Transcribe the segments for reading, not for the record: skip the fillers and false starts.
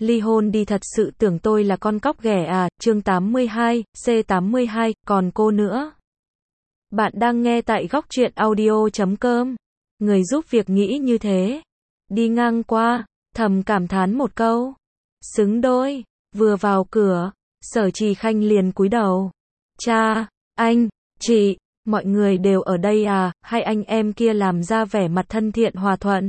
ly hôn đi, thật sự tưởng tôi là con cóc ghẻ à, chương 82, C82, còn cô nữa. Bạn đang nghe tại góc truyện audio.com. Người giúp việc nghĩ như thế. Đi ngang qua, thầm cảm thán một câu. Xứng đôi, vừa vào cửa, Sở Trì Khanh liền cúi đầu. Cha, anh, chị, mọi người đều ở đây à, hay anh em kia làm ra vẻ mặt thân thiện hòa thuận.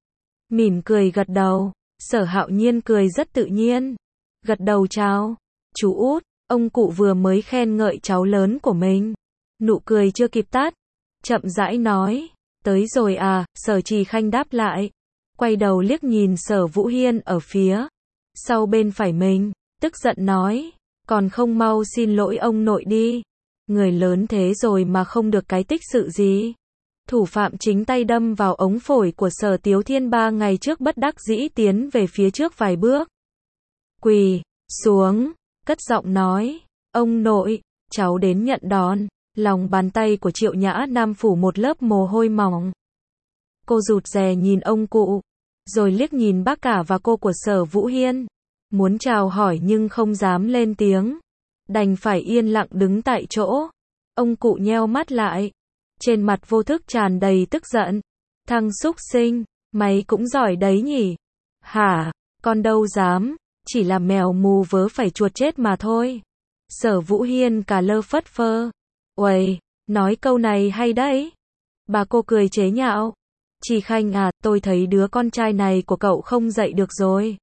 Mỉm cười gật đầu, Sở Hạo Nhiên cười rất tự nhiên. Gật đầu chào, chú út, ông cụ vừa mới khen ngợi cháu lớn của mình. Nụ cười chưa kịp tắt, chậm rãi nói, tới rồi à, Sở Trì Khanh đáp lại. Quay đầu liếc nhìn Sở Vũ Hiên ở phía sau bên phải mình, tức giận nói, còn không mau xin lỗi ông nội đi. Người lớn thế rồi mà không được cái tích sự gì. Thủ phạm chính tay đâm vào ống phổi của Sở Tiếu Thiên 3 ngày trước bất đắc dĩ tiến về phía trước vài bước. Quỳ xuống, cất giọng nói, ông nội, cháu đến nhận đón. Lòng bàn tay của Triệu Nhã Nam phủ một lớp mồ hôi mỏng. Cô rụt rè nhìn ông cụ, rồi liếc nhìn bác cả và cô của Sở Vũ Hiên. Muốn chào hỏi nhưng không dám lên tiếng. Đành phải yên lặng đứng tại chỗ. Ông cụ nheo mắt lại. Trên mặt vô thức tràn đầy tức giận. Thằng xúc sinh, mày cũng giỏi đấy nhỉ? Hả, con đâu dám, chỉ là mèo mù vớ phải chuột chết mà thôi. Sở Vũ Hiên cả lơ phất phơ. Uầy, nói câu này hay đấy. Bà cô cười chế nhạo. Trì Khanh à, tôi thấy đứa con trai này của cậu không dạy được rồi.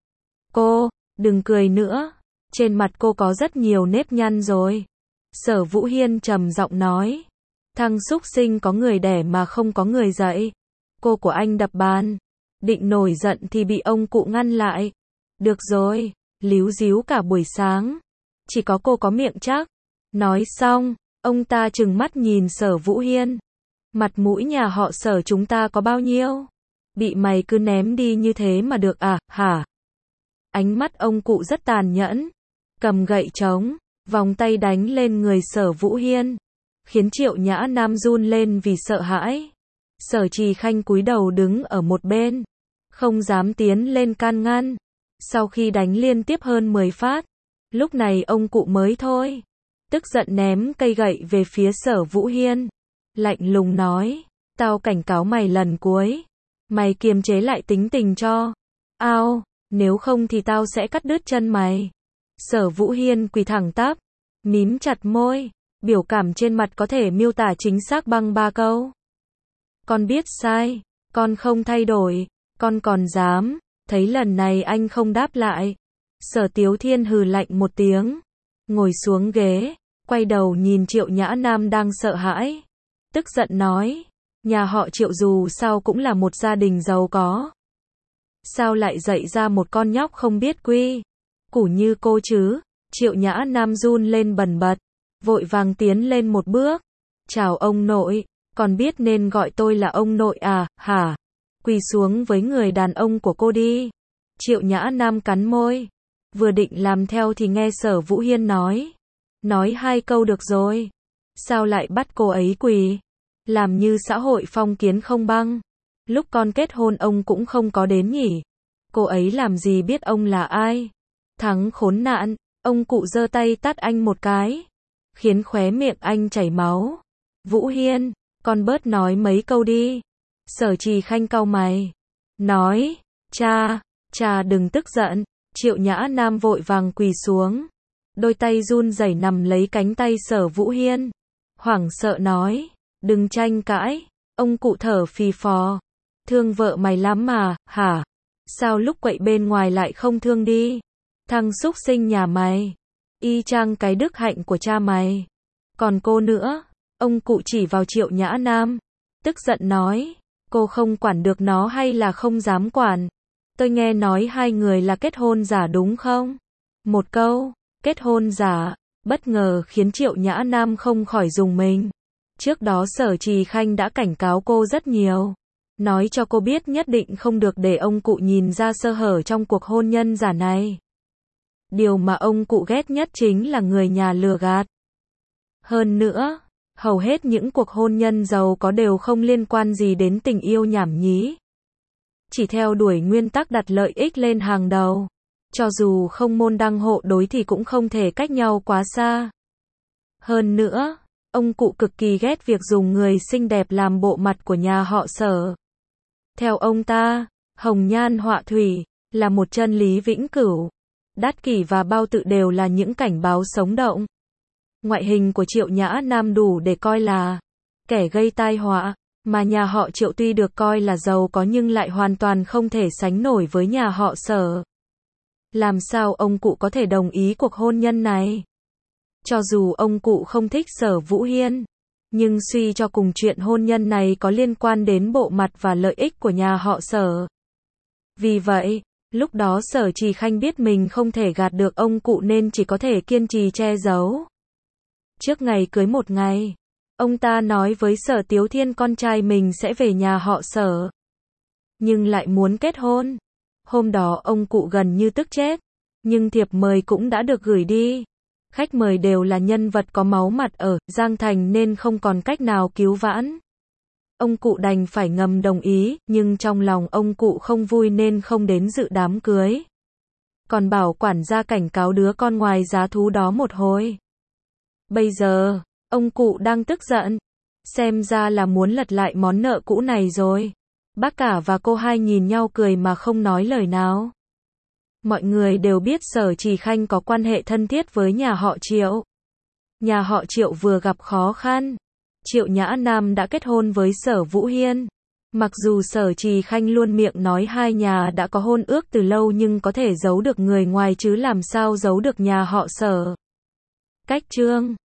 Cô, đừng cười nữa. Trên mặt cô có rất nhiều nếp nhăn rồi. Sở Vũ Hiên trầm giọng nói. Thằng xúc sinh có người đẻ mà không có người dạy. Cô của anh đập bàn. Định nổi giận thì bị ông cụ ngăn lại. Được rồi, líu díu cả buổi sáng. Chỉ có cô có miệng chắc. Nói xong, ông ta trừng mắt nhìn Sở Vũ Hiên. Mặt mũi nhà họ Sở chúng ta có bao nhiêu? Bị mày cứ ném đi như thế mà được à, hả? Ánh mắt ông cụ rất tàn nhẫn. Cầm gậy trống, vòng tay đánh lên người Sở Vũ Hiên. Khiến Triệu Nhã Nam run lên vì sợ hãi. Sở Trì Khanh cúi đầu đứng ở một bên. Không dám tiến lên can ngăn. Sau khi đánh liên tiếp hơn 10 phát. Lúc này ông cụ mới thôi. Tức giận ném cây gậy về phía Sở Vũ Hiên. Lạnh lùng nói, tao cảnh cáo mày lần cuối. Mày kiềm chế lại tính tình cho. Ao, nếu không thì tao sẽ cắt đứt chân mày. Sở Vũ Hiên quỳ thẳng tắp, mím chặt môi. Biểu cảm trên mặt có thể miêu tả chính xác bằng 3 câu. Con biết sai, con không thay đổi, con còn dám. Thấy lần này anh không đáp lại. Sở Tiếu Thiên hừ lạnh một tiếng. Ngồi xuống ghế, quay đầu nhìn Triệu Nhã Nam đang sợ hãi. Tức giận nói, nhà họ Triệu dù sao cũng là một gia đình giàu có. Sao lại dạy ra một con nhóc không biết quy củ như cô chứ? Triệu Nhã Nam run lên bần bật, vội vàng tiến lên một bước. Chào ông nội, còn biết nên gọi tôi là ông nội à, hả? Quỳ xuống với người đàn ông của cô đi. Triệu Nhã Nam cắn môi. Vừa định làm theo thì nghe Sở Vũ Hiên nói. Nói 2 câu được rồi. Sao lại bắt cô ấy quỳ? Làm như xã hội phong kiến không băng. Lúc con kết hôn ông cũng không có đến nhỉ? Cô ấy làm gì biết ông là ai? Thằng khốn nạn, ông cụ giơ tay tát anh một cái. Khiến khóe miệng anh chảy máu. Vũ Hiên, con bớt nói mấy câu đi. Sở Trì Khanh cau mày. Nói, cha đừng tức giận. Triệu Nhã Nam vội vàng quỳ xuống. Đôi tay run rẩy nằm lấy cánh tay Sở Vũ Hiên. Hoảng sợ nói, đừng tranh cãi. Ông cụ thở phì phò. Thương vợ mày lắm mà, hả? Sao lúc quậy bên ngoài lại không thương đi? Thằng xúc sinh nhà mày. Y chang cái đức hạnh của cha mày. Còn cô nữa. Ông cụ chỉ vào Triệu Nhã Nam. Tức giận nói, cô không quản được nó hay là không dám quản? Tôi nghe nói 2 người là kết hôn giả đúng không? Một câu, kết hôn giả, bất ngờ khiến Triệu Nhã Nam không khỏi rùng mình. Trước đó Sở Trì Khanh đã cảnh cáo cô rất nhiều. Nói cho cô biết nhất định không được để ông cụ nhìn ra sơ hở trong cuộc hôn nhân giả này. Điều mà ông cụ ghét nhất chính là người nhà lừa gạt. Hơn nữa, hầu hết những cuộc hôn nhân giàu có đều không liên quan gì đến tình yêu nhảm nhí. Chỉ theo đuổi nguyên tắc đặt lợi ích lên hàng đầu. Cho dù không môn đăng hộ đối thì cũng không thể cách nhau quá xa. Hơn nữa, ông cụ cực kỳ ghét việc dùng người xinh đẹp làm bộ mặt của nhà họ Sở. Theo ông ta, hồng nhan họa thủy là một chân lý vĩnh cửu. Đát kỷ và bao tự đều là những cảnh báo sống động. Ngoại hình của Triệu Nhã Nam đủ để coi là kẻ gây tai họa, mà nhà họ Triệu tuy được coi là giàu có nhưng lại hoàn toàn không thể sánh nổi với nhà họ Sở. Làm sao ông cụ có thể đồng ý cuộc hôn nhân này? Cho dù ông cụ không thích Sở Vũ Hiên, nhưng suy cho cùng chuyện hôn nhân này có liên quan đến bộ mặt và lợi ích của nhà họ Sở. Vì vậy, lúc đó Sở Trì Khanh biết mình không thể gạt được ông cụ nên chỉ có thể kiên trì che giấu. Trước ngày cưới một ngày, ông ta nói với Sở Tiếu Thiên con trai mình sẽ về nhà họ Sở, nhưng lại muốn kết hôn. Hôm đó ông cụ gần như tức chết, nhưng thiệp mời cũng đã được gửi đi. Khách mời đều là nhân vật có máu mặt ở Giang Thành nên không còn cách nào cứu vãn. Ông cụ đành phải ngầm đồng ý, nhưng trong lòng ông cụ không vui nên không đến dự đám cưới. Còn bảo quản gia cảnh cáo đứa con ngoài giá thú đó một hồi. Bây giờ, ông cụ đang tức giận. Xem ra là muốn lật lại món nợ cũ này rồi. Bác cả và cô hai nhìn nhau cười mà không nói lời nào. Mọi người đều biết Sở Trì Khanh có quan hệ thân thiết với nhà họ Triệu. Nhà họ Triệu vừa gặp khó khăn. Triệu Nhã Nam đã kết hôn với Sở Vũ Hiên. Mặc dù Sở Trì Khanh luôn miệng nói hai nhà đã có hôn ước từ lâu nhưng có thể giấu được người ngoài chứ làm sao giấu được nhà họ Sở. Cách chương